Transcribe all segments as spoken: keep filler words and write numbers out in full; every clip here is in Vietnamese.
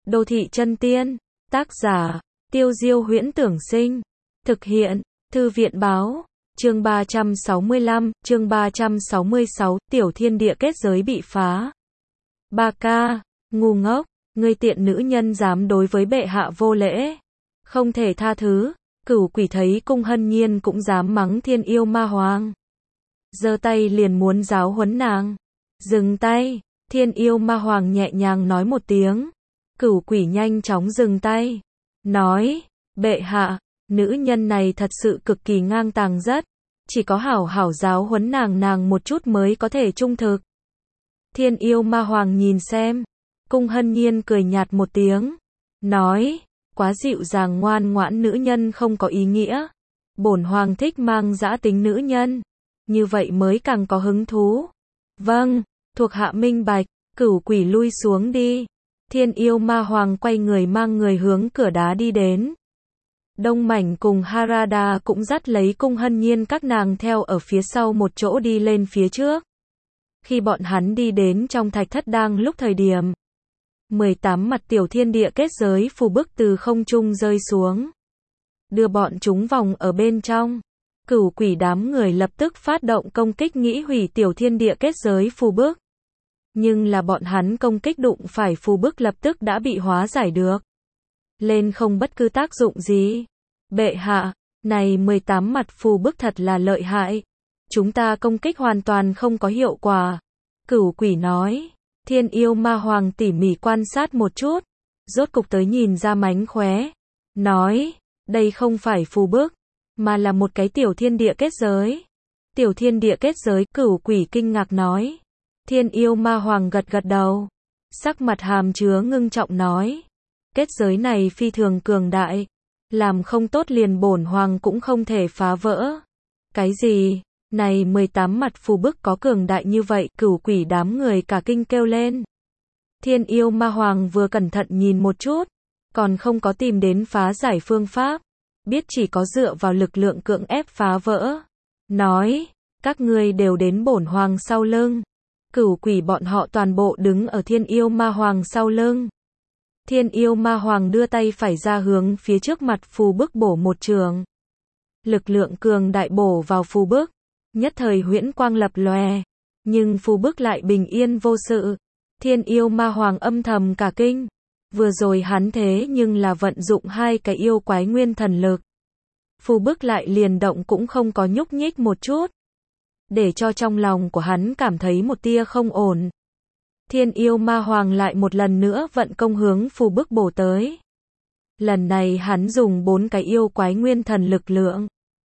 Đô thị chân tiên, tác giả, Tiêu Diêu Huyễn Tưởng Sinh, thực hiện, Thư viện Báo, chương ba trăm sáu mươi lăm, chương ba trăm sáu mươi sáu, tiểu thiên địa kết giới bị phá. Ba ca, ngu ngốc, ngươi tiện nữ nhân dám đối với bệ hạ vô lễ, không thể tha thứ. Cửu quỷ thấy Cung Hân Nhiên cũng dám mắng thiên yêu ma hoàng, giơ tay liền muốn giáo huấn nàng. Dừng tay, thiên yêu ma hoàng nhẹ nhàng nói một tiếng. Cửu quỷ nhanh chóng dừng tay, nói, bệ hạ, nữ nhân này thật sự cực kỳ ngang tàng rất, chỉ có hảo hảo giáo huấn nàng nàng một chút mới có thể trung thực. Thiên yêu ma hoàng nhìn xem, Cung Hân Nhiên cười nhạt một tiếng, nói, quá dịu dàng ngoan ngoãn nữ nhân không có ý nghĩa, bổn hoàng thích mang dã tính nữ nhân, như vậy mới càng có hứng thú. Vâng, thuộc hạ minh bạch. Cửu quỷ lui xuống đi. Thiên yêu ma hoàng quay người mang người hướng cửa đá đi đến. Đông Mảnh cùng Harada cũng dắt lấy Cung Hân Nhiên các nàng theo ở phía sau một chỗ đi lên phía trước. Khi bọn hắn đi đến trong thạch thất đang lúc thời điểm, mười tám mặt tiểu thiên địa kết giới phù bức từ không trung rơi xuống, đưa bọn chúng vòng ở bên trong. Cửu quỷ đám người lập tức phát động công kích nghĩ hủy tiểu thiên địa kết giới phù bức. Nhưng là bọn hắn công kích đụng phải phù bức lập tức đã bị hóa giải được. Lên không bất cứ tác dụng gì. Bệ hạ, này mười tám mặt phù bức thật là lợi hại. Chúng ta công kích hoàn toàn không có hiệu quả. Cửu quỷ nói. Thiên yêu ma hoàng tỉ mỉ quan sát một chút. Rốt cục tới nhìn ra mánh khóe. Nói, đây không phải phù bức, mà là một cái tiểu thiên địa kết giới. Tiểu thiên địa kết giới, cửu quỷ kinh ngạc nói. Thiên yêu ma hoàng gật gật đầu, sắc mặt hàm chứa ngưng trọng nói, kết giới này phi thường cường đại, làm không tốt liền bổn hoàng cũng không thể phá vỡ. Cái gì? Này mười tám mặt phù bức có cường đại như vậy? Cửu quỷ đám người cả kinh kêu lên. Thiên yêu ma hoàng vừa cẩn thận nhìn một chút, còn không có tìm đến phá giải phương pháp, biết chỉ có dựa vào lực lượng cưỡng ép phá vỡ. Nói, các ngươi đều đến bổn hoàng sau lưng. Cửu quỷ bọn họ toàn bộ đứng ở thiên yêu ma hoàng sau lưng. Thiên yêu ma hoàng đưa tay phải ra hướng phía trước mặt phù bức bổ một trường. Lực lượng cường đại bổ vào phù bức, nhất thời huyễn quang lập lòe, nhưng phù bức lại bình yên vô sự. Thiên yêu ma hoàng âm thầm cả kinh, vừa rồi hắn thế nhưng là vận dụng hai cái yêu quái nguyên thần lực. Phù bức lại liền động cũng không có nhúc nhích một chút, để cho trong lòng của hắn cảm thấy một tia không ổn. Thiên yêu ma hoàng lại một lần nữa vận công hướng phù bức bổ tới. Lần này hắn dùng bốn cái yêu quái nguyên thần lực lượng.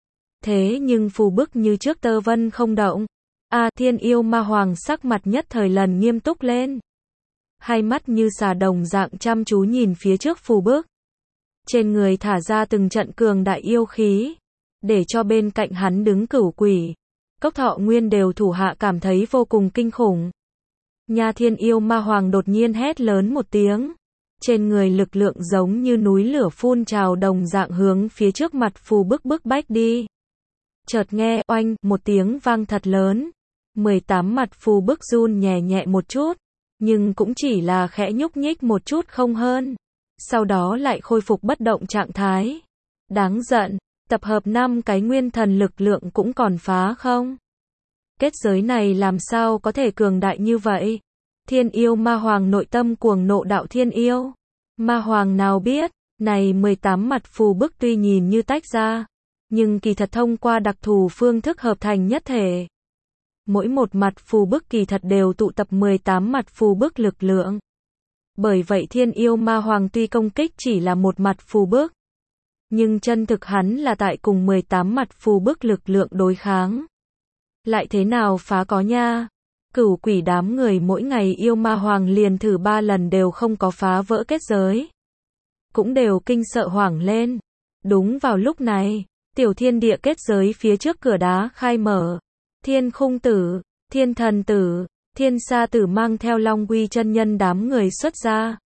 Thế nhưng phù bức như trước tơ vân không động. A à, thiên yêu ma hoàng sắc mặt nhất thời lần nghiêm túc lên. Hai mắt như xà đồng dạng chăm chú nhìn phía trước phù bức. Trên người thả ra từng trận cường đại yêu khí, để cho bên cạnh hắn đứng cửu quỷ, Cốc Thọ Nguyên đều thủ hạ cảm thấy vô cùng kinh khủng. Nha thiên yêu ma hoàng đột nhiên hét lớn một tiếng. Trên người lực lượng giống như núi lửa phun trào đồng dạng hướng phía trước mặt phù bức bức bách đi. Chợt nghe oanh một tiếng vang thật lớn. mười tám mặt phù bức run nhẹ nhẹ một chút, nhưng cũng chỉ là khẽ nhúc nhích một chút không hơn. Sau đó lại khôi phục bất động trạng thái. Đáng giận. Tập hợp năm cái nguyên thần lực lượng cũng còn phá không? Kết giới này làm sao có thể cường đại như vậy? Thiên yêu ma hoàng nội tâm cuồng nộ đạo thiên yêu. Ma hoàng nào biết, này mười tám mặt phù bức tuy nhìn như tách ra, nhưng kỳ thật thông qua đặc thù phương thức hợp thành nhất thể. Mỗi một mặt phù bức kỳ thật đều tụ tập mười tám mặt phù bức lực lượng. Bởi vậy thiên yêu ma hoàng tuy công kích chỉ là một mặt phù bức, nhưng chân thực hắn là tại cùng mười tám mặt phù bức lực lượng đối kháng. Lại thế nào phá có nha? Cửu quỷ đám người mỗi ngày yêu ma hoàng liền thử ba lần đều không có phá vỡ kết giới. Cũng đều kinh sợ hoảng lên. Đúng vào lúc này, tiểu thiên địa kết giới phía trước cửa đá khai mở. Thiên khung tử, thiên thần tử, thiên sa tử mang theo Long Uy chân nhân đám người xuất ra.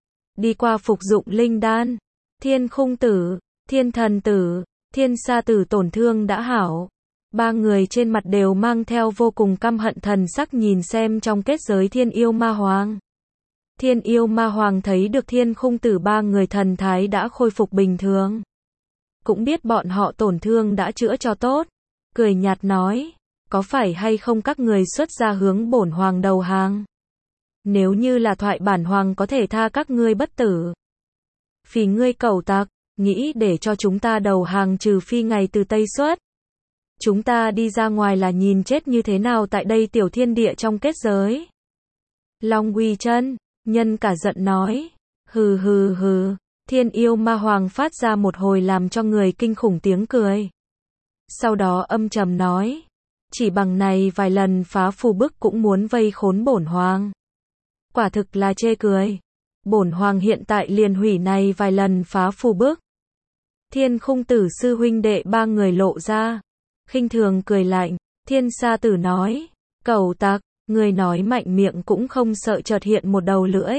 Đi qua phục dụng linh đan. Thiên khung tử, thiên thần tử, thiên sa tử tổn thương đã hảo. Ba người trên mặt đều mang theo vô cùng căm hận thần sắc nhìn xem trong kết giới thiên yêu ma hoàng. Thiên yêu ma hoàng thấy được Thiên Khung Tử ba người thần thái đã khôi phục bình thường. Cũng biết bọn họ tổn thương đã chữa cho tốt. Cười nhạt nói, có phải hay không các người xuất ra hướng bổn hoàng đầu hàng? Nếu như là thoại bản hoàng có thể tha các ngươi bất tử. Phì ngươi cẩu tặc, nghĩ để cho chúng ta đầu hàng trừ phi ngày từ Tây xuất. Chúng ta đi ra ngoài là nhìn chết như thế nào tại đây tiểu thiên địa trong kết giới. Long Uy Chân, nhân cả giận nói, hừ hừ hừ, Thiên yêu ma hoàng phát ra một hồi làm cho người kinh khủng tiếng cười. Sau đó âm trầm nói, chỉ bằng này vài lần phá phù bức cũng muốn vây khốn bổn hoàng. Quả thực là chê cười. Bổn hoàng hiện tại liền hủy này vài lần phá phù bức. Thiên Khung Tử sư huynh đệ ba người lộ ra, khinh thường cười lạnh. Thiên Sa Tử nói, cẩu tặc, người nói mạnh miệng cũng không sợ chợt hiện một đầu lưỡi.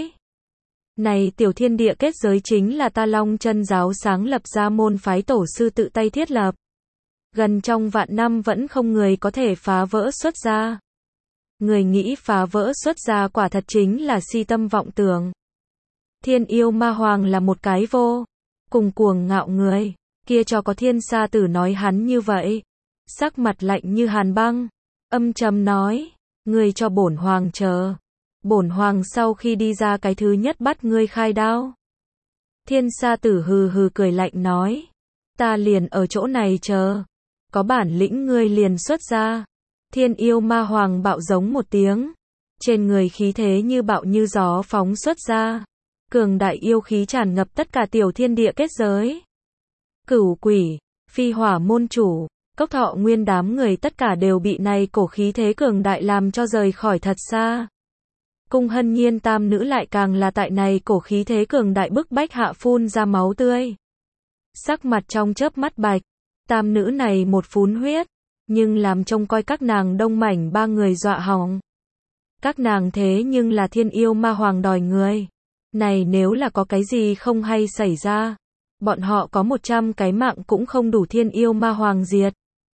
Này tiểu thiên địa kết giới chính là ta Long Chân giáo sáng lập ra môn phái tổ sư tự tay thiết lập. Gần trong vạn năm vẫn không người có thể phá vỡ xuất ra. Người nghĩ phá vỡ xuất ra quả thật chính là si tâm vọng tưởng. Thiên yêu ma hoàng là một cái vô cùng cuồng ngạo người, kia cho có Thiên Sa Tử nói hắn như vậy. Sắc mặt lạnh như hàn băng, âm trầm nói, ngươi cho bổn hoàng chờ. Bổn hoàng sau khi đi ra cái thứ nhất bắt ngươi khai đao. Thiên Sa Tử hừ hừ cười lạnh nói, ta liền ở chỗ này chờ. Có bản lĩnh ngươi liền xuất ra. Thiên yêu ma hoàng bạo giống một tiếng. Trên người khí thế như bạo như gió phóng xuất ra. Cường đại yêu khí tràn ngập tất cả tiểu thiên địa kết giới. Cửu quỷ, phi hỏa môn chủ, Cốc Thọ Nguyên đám người tất cả đều bị này cổ khí thế cường đại làm cho rời khỏi thật xa. Cung Hân Nhiên tam nữ lại càng là tại này cổ khí thế cường đại bức bách hạ phun ra máu tươi. Sắc mặt trong chớp mắt bạch, tam nữ này một phún huyết, nhưng làm trông coi các nàng đông mảnh ba người dọa hỏng. Các nàng thế nhưng là thiên yêu ma hoàng đòi người. Này nếu là có cái gì không hay xảy ra, bọn họ có một trăm cái mạng cũng không đủ thiên yêu ma hoàng diệt.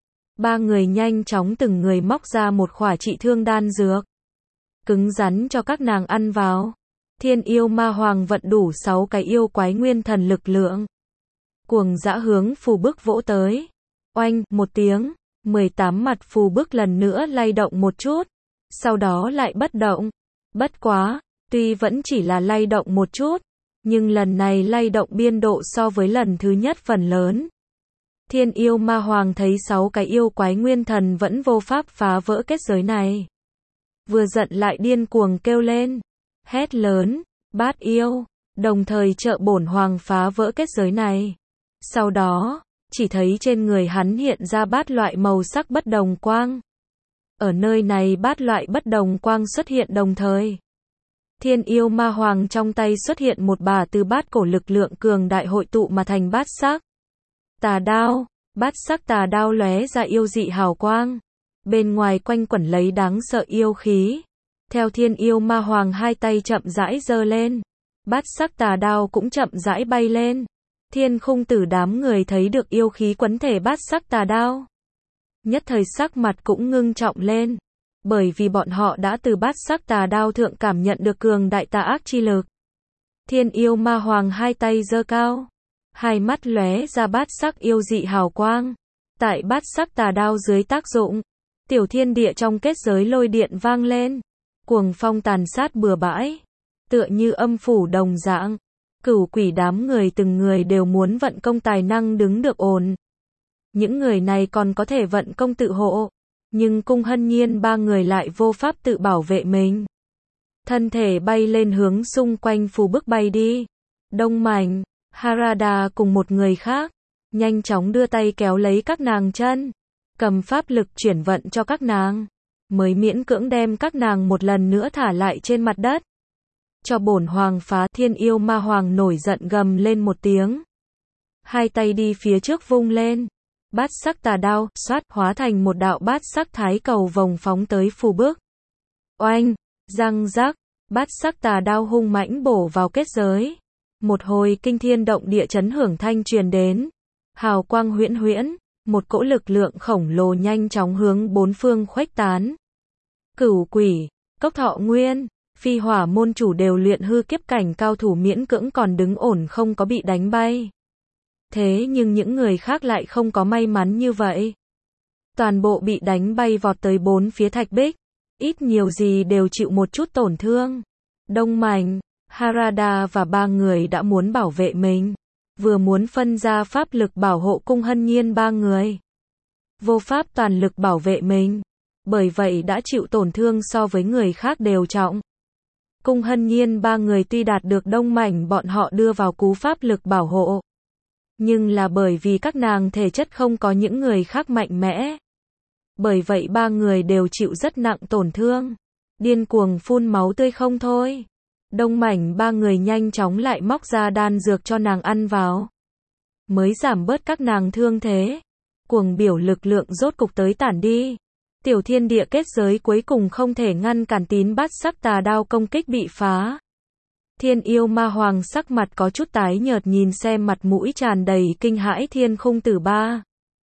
Ba người nhanh chóng từng người móc ra một khỏa trị thương đan dược. Cứng rắn cho các nàng ăn vào. Thiên yêu ma hoàng vận đủ sáu cái yêu quái nguyên thần lực lượng. Cuồng dã hướng phù bức vỗ tới. Oanh, một tiếng, mười tám mặt phù bức lần nữa lay động một chút. Sau đó lại bất động. Bất quá, tuy vẫn chỉ là lay động một chút, nhưng lần này lay động biên độ so với lần thứ nhất phần lớn. Thiên yêu ma hoàng thấy sáu cái yêu quái nguyên thần vẫn vô pháp phá vỡ kết giới này. Vừa giận lại điên cuồng kêu lên. Hét lớn, bát yêu, đồng thời trợ bổn hoàng phá vỡ kết giới này. Sau đó, chỉ thấy trên người hắn hiện ra bát loại màu sắc bất đồng quang. Ở nơi này bát loại bất đồng quang xuất hiện đồng thời. Thiên yêu ma hoàng trong tay xuất hiện một bả từ bát cổ lực lượng cường đại hội tụ mà thành bát sắc tà đao. Bát sắc tà đao lóe ra yêu dị hào quang. Bên ngoài quanh quẩn lấy đáng sợ yêu khí. Theo thiên yêu ma hoàng hai tay chậm rãi giơ lên. Bát sắc tà đao cũng chậm rãi bay lên. Thiên Khung Tử đám người thấy được yêu khí quấn thể bát sắc tà đao. Nhất thời sắc mặt cũng ngưng trọng lên. Bởi vì bọn họ đã từ bát sắc tà đao thượng cảm nhận được cường đại tà ác chi lực. Thiên yêu ma hoàng hai tay giơ cao. Hai mắt lóe ra bát sắc yêu dị hào quang. Tại bát sắc tà đao dưới tác dụng, tiểu thiên địa trong kết giới lôi điện vang lên. Cuồng phong tàn sát bừa bãi. Tựa như âm phủ đồng dạng. Cửu quỷ đám người từng người đều muốn vận công tài năng đứng được ổn. Những người này còn có thể vận công tự hộ. Nhưng Cung Hân Nhiên ba người lại vô pháp tự bảo vệ mình. Thân thể bay lên hướng xung quanh phù bức bay đi. Đông Mảnh, Harada cùng một người khác, nhanh chóng đưa tay kéo lấy các nàng chân. Cầm pháp lực chuyển vận cho các nàng. Mới miễn cưỡng đem các nàng một lần nữa thả lại trên mặt đất. Cho bổn hoàng phá. Thiên yêu ma hoàng nổi giận gầm lên một tiếng. Hai tay đi phía trước vung lên. Bát sắc tà đao, xoát, hóa thành một đạo bát sắc thái cầu vòng phóng tới phù bức. Oanh, răng rắc, bát sắc tà đao hung mãnh bổ vào kết giới. Một hồi kinh thiên động địa chấn hưởng thanh truyền đến. Hào quang huyễn huyễn, một cỗ lực lượng khổng lồ nhanh chóng hướng bốn phương khuếch tán. Cửu quỷ, Cốc Thọ Nguyên, phi hỏa môn chủ đều luyện hư kiếp cảnh cao thủ miễn cưỡng còn đứng ổn không có bị đánh bay. Thế nhưng những người khác lại không có may mắn như vậy. Toàn bộ bị đánh bay vọt tới bốn phía thạch bích, ít nhiều gì đều chịu một chút tổn thương. Đông Mạnh, Harada và ba người đã muốn bảo vệ mình, vừa muốn phân ra pháp lực bảo hộ Cung Hân Nhiên ba người. Vô pháp toàn lực bảo vệ mình, bởi vậy đã chịu tổn thương so với người khác đều trọng. Cung Hân Nhiên ba người tuy đạt được Đông Mạnh bọn họ đưa vào cú pháp lực bảo hộ, nhưng là bởi vì các nàng thể chất không có những người khác mạnh mẽ. Bởi vậy ba người đều chịu rất nặng tổn thương, điên cuồng phun máu tươi không thôi. Đông Mạnh ba người nhanh chóng lại móc ra đan dược cho nàng ăn vào, mới giảm bớt các nàng thương thế. Cuồng biểu lực lượng rốt cục tới tản đi. Tiểu thiên địa kết giới cuối cùng không thể ngăn cản tín bát sắc tà đao công kích bị phá. Thiên yêu ma hoàng sắc mặt có chút tái nhợt nhìn xem mặt mũi tràn đầy kinh hãi Thiên Khung Tử ba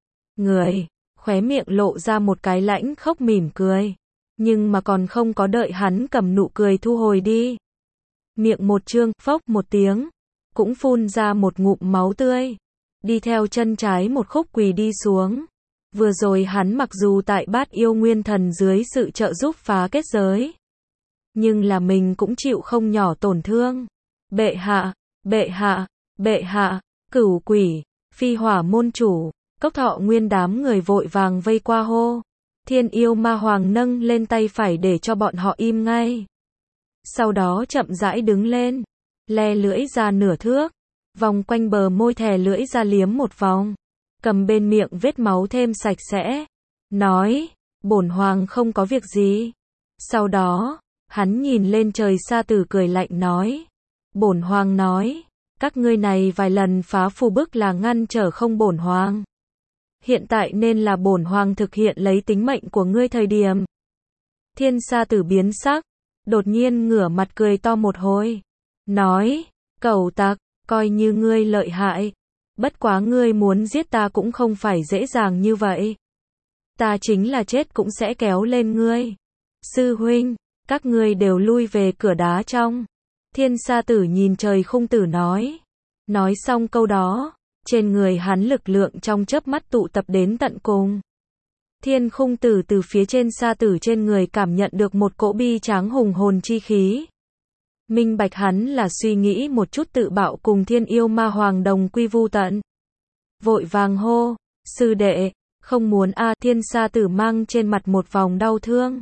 người, khóe miệng lộ ra một cái lãnh khốc mỉm cười. Nhưng mà còn không có đợi hắn cầm nụ cười thu hồi đi, miệng một trương, phốc một tiếng, cũng phun ra một ngụm máu tươi, đi theo chân trái một khúc quỳ đi xuống. Vừa rồi hắn mặc dù tại Bát Yêu Nguyên Thần dưới sự trợ giúp phá kết giới, nhưng là mình cũng chịu không nhỏ tổn thương. Bệ hạ, bệ hạ, bệ hạ, Cửu Quỷ, phi hỏa môn chủ, Cốc Thọ Nguyên đám người vội vàng vây qua hô. Thiên yêu ma hoàng nâng lên tay phải để cho bọn họ im ngay. Sau đó chậm rãi đứng lên, le lưỡi ra nửa thước, vòng quanh bờ môi thè lưỡi ra liếm một vòng, cầm bên miệng vết máu thêm sạch sẽ, nói, bổn hoàng không có việc gì. Sau đó, hắn nhìn lên trời Sa Tử cười lạnh nói, bổn hoàng nói, các ngươi này vài lần phá phù bức là ngăn trở không bổn hoàng. Hiện tại nên là bổn hoàng thực hiện lấy tính mệnh của ngươi thời điểm. Thiên Sa Tử biến sắc, đột nhiên ngửa mặt cười to một hồi, nói, cẩu tặc, coi như ngươi lợi hại, bất quá ngươi muốn giết ta cũng không phải dễ dàng như vậy. Ta chính là chết cũng sẽ kéo lên ngươi. Sư huynh, các ngươi đều lui về cửa đá trong. Thiên Sa Tử nhìn trời Khung Tử nói. Nói xong câu đó, trên người hắn lực lượng trong chớp mắt tụ tập đến tận cùng. Thiên Khung Tử từ phía trên Sa Tử trên người cảm nhận được một cỗ bi tráng hùng hồn chi khí. Minh bạch hắn là suy nghĩ một chút tự bạo cùng thiên yêu ma hoàng đồng quy vu tận. Vội vàng hô, sư đệ, không muốn a. Thiên Sa Tử mang trên mặt một vòng đau thương.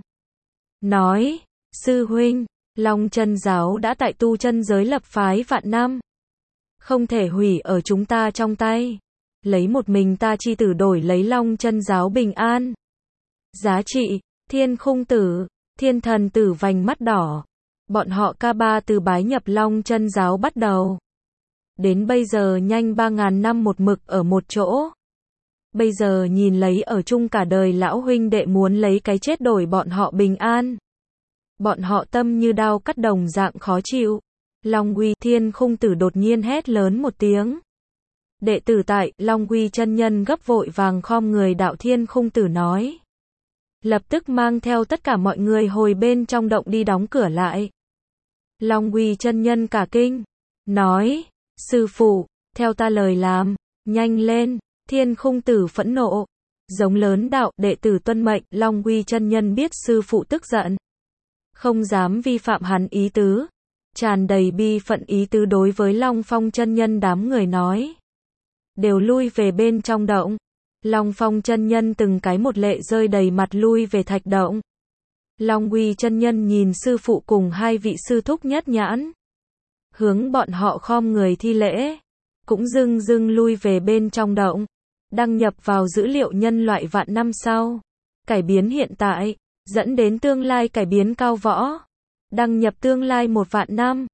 Nói, sư huynh, Long Chân giáo đã tại tu chân giới lập phái vạn năm. Không thể hủy ở chúng ta trong tay. Lấy một mình ta chi tử đổi lấy Long Chân giáo bình an. Giá trị, Thiên Khung Tử, Thiên Thần Tử vành mắt đỏ. Bọn họ ca ba từ bái nhập Long Chân giáo bắt đầu. Đến bây giờ nhanh ba ngàn năm một mực ở một chỗ. Bây giờ nhìn lấy ở chung cả đời lão huynh đệ muốn lấy cái chết đổi bọn họ bình an. Bọn họ tâm như đao cắt đồng dạng khó chịu. Long Uy Thiên Khung Tử đột nhiên hét lớn một tiếng. Đệ tử tại, Long Uy chân nhân gấp vội vàng khom người đạo Thiên Khung Tử nói. Lập tức mang theo tất cả mọi người hồi bên trong động đi đóng cửa lại. Long Uy chân nhân cả kinh, nói, sư phụ, theo ta lời làm, nhanh lên. Thiên Khung Tử phẫn nộ, giống lớn đạo, đệ tử tuân mệnh. Long Uy chân nhân biết sư phụ tức giận, không dám vi phạm hắn ý tứ, tràn đầy bi phận ý tứ đối với Long Phong chân nhân đám người nói, đều lui về bên trong động. Long Phong chân nhân từng cái một lệ rơi đầy mặt lui về thạch động. Long Uy chân nhân nhìn sư phụ cùng hai vị sư thúc nhất nhãn, hướng bọn họ khom người thi lễ, cũng dưng dưng lui về bên trong động, đăng nhập vào dữ liệu nhân loại vạn năm sau, cải biến hiện tại, dẫn đến tương lai cải biến cao võ, đăng nhập tương lai một vạn năm.